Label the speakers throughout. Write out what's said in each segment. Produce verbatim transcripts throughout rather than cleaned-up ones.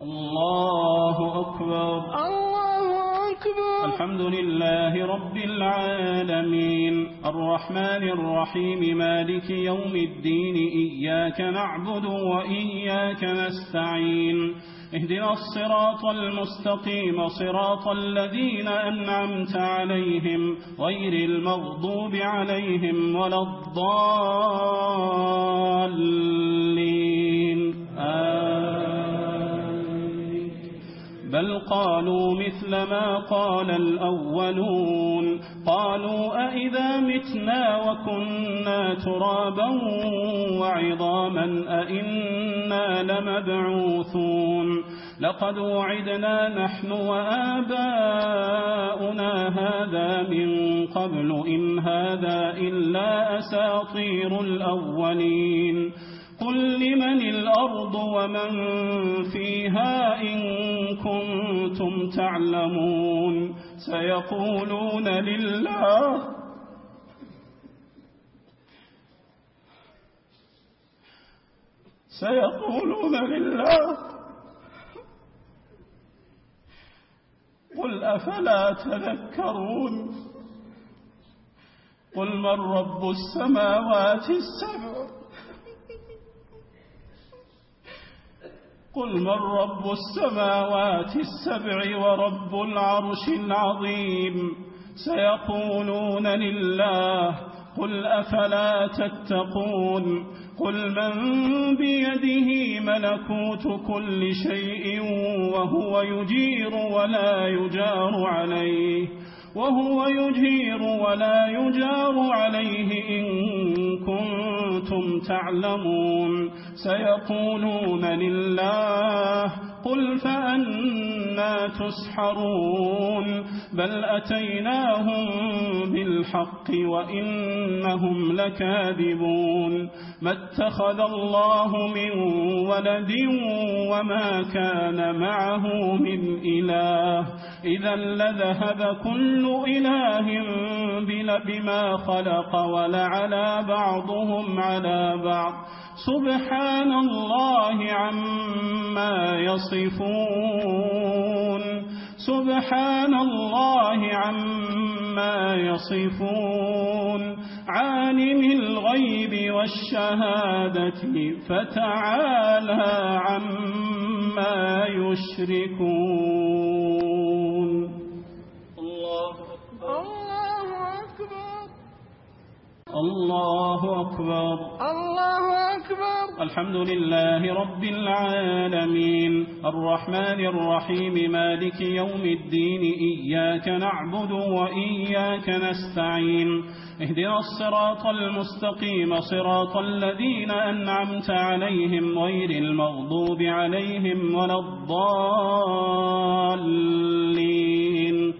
Speaker 1: الله أكبر.
Speaker 2: الله أكبر.
Speaker 1: الحمد لله رب العالمين الرحمن الرحيم مالك يوم الدين إياك نعبد وإياك نستعين اهدنا الصراط المستقيم صراط الذين أنعمت عليهم غير المغضوب عليهم ولا الضالين آمين. بل قالوا مثل ما قال الأولون قالوا أئذا متنا وكنا ترابا وعظاما أئنا لمبعوثون لقد وعدنا نحن وآباؤنا هذا من قبل إن هذا إلا أساطير الأولين قل لمن الأرض ومن فيها إن كنتم تعلمون سيقولون لله سيقولون لله قل أفلا تذكرون قل من رب السماوات السبع قل من رب السماوات السبع ورب العرش العظيم سيقولون لله قل أفلا تتقون قل من بيده ملكوت كل شيء وهو يجير ولا يجار عليه وهو يجير ولا يجار عليه إن كنتم تعلمون سيقولون لله قل فأنا تسحرون بل أتيناهم بالحق وإنهم لكاذبون ما اتخذ الله من ولد وما كان معه من إله إذا لذهب كل إله بما خلق ولعلى بعضهم على بعض سبحان الله عما يصفون سبحان الله عما يصفون عالم الغيب والشهادة فتعالى عما يشركون. الله أكبر. الله أكبر.
Speaker 2: الله أكبر.
Speaker 1: الحمد لله رب العالمين الرحمن الرحيم مالك يوم الدين إياك نعبد وإياك نستعين اهدنا الصراط المستقيم صراط الذين أنعمت عليهم غير المغضوب عليهم ولا الضالين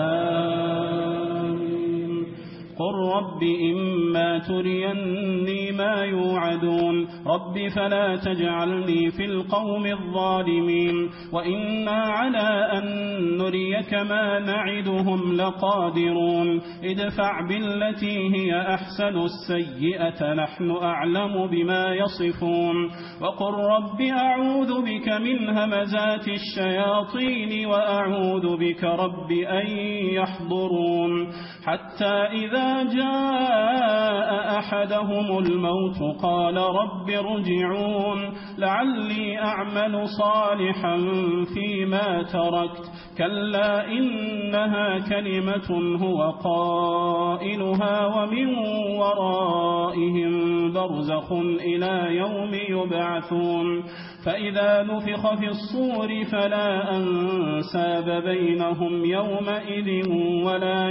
Speaker 1: آمين. قل رب إما تريني ما يوعدون رب فلا تجعلني في القوم الظالمين وإنا على أن نريك ما نعدهم لقادرون ادفع بالتي هي أحسن السيئة نحن أعلم بما يصفون وقل رب أعوذ بك من همزات الشياطين وأعوذ بك رب أن يحضرون حتى إذا جاء أحدهم الموت قال رب ارجعون لعلي أعمل صالحا فيما تركت كلا إنها كلمة هو قائلها ومن ورائهم برزخ إلى يوم يبعثون فإذا نفخ في الصور فلا أنساب بينهم يومئذ ولا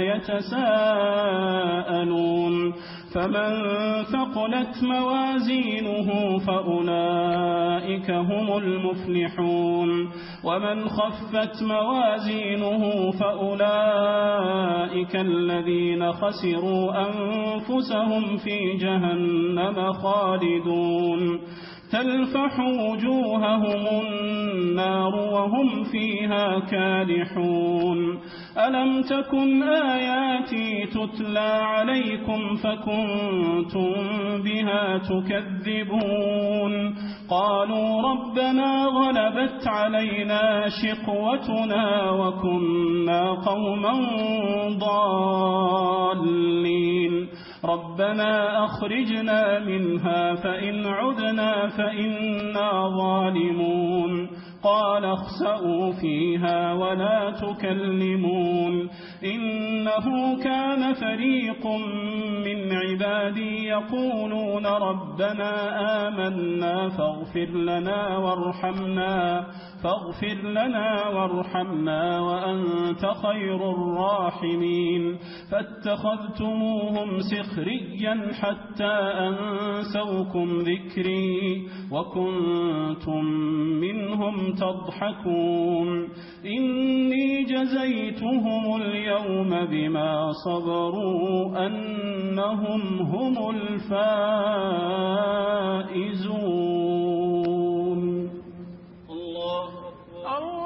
Speaker 1: يتساءلون فمن ثقلت موازينه فأولئك هم المفلحون ومن خفت موازينه فأولئك الذين خسروا أنفسهم في جهنم خالدون تلفح وجوههم النار وهم فيها كالحون ألم تكن آياتي تتلى عليكم فكنتم بها تكذبون قالوا ربنا غلبت علينا شقوتنا وكنا قوما ضالين ربنا أخرجنا منها فإن عدنا فإنا ظالمون قال اخسئوا فيها ولا تكلمون إنه كان فريق من عبادي يقولون ربنا آمنا فاغفر لنا وارحمنا فاغفر لنا وارحمنا وأنت خير الراحمين فاتخذتموهم سخريا حتى أنسوكم ذكري وكنتم منهم تضحكون إني جزيتهم اليوم بما صبروا أنهم هم الفائزون. الله أكبر.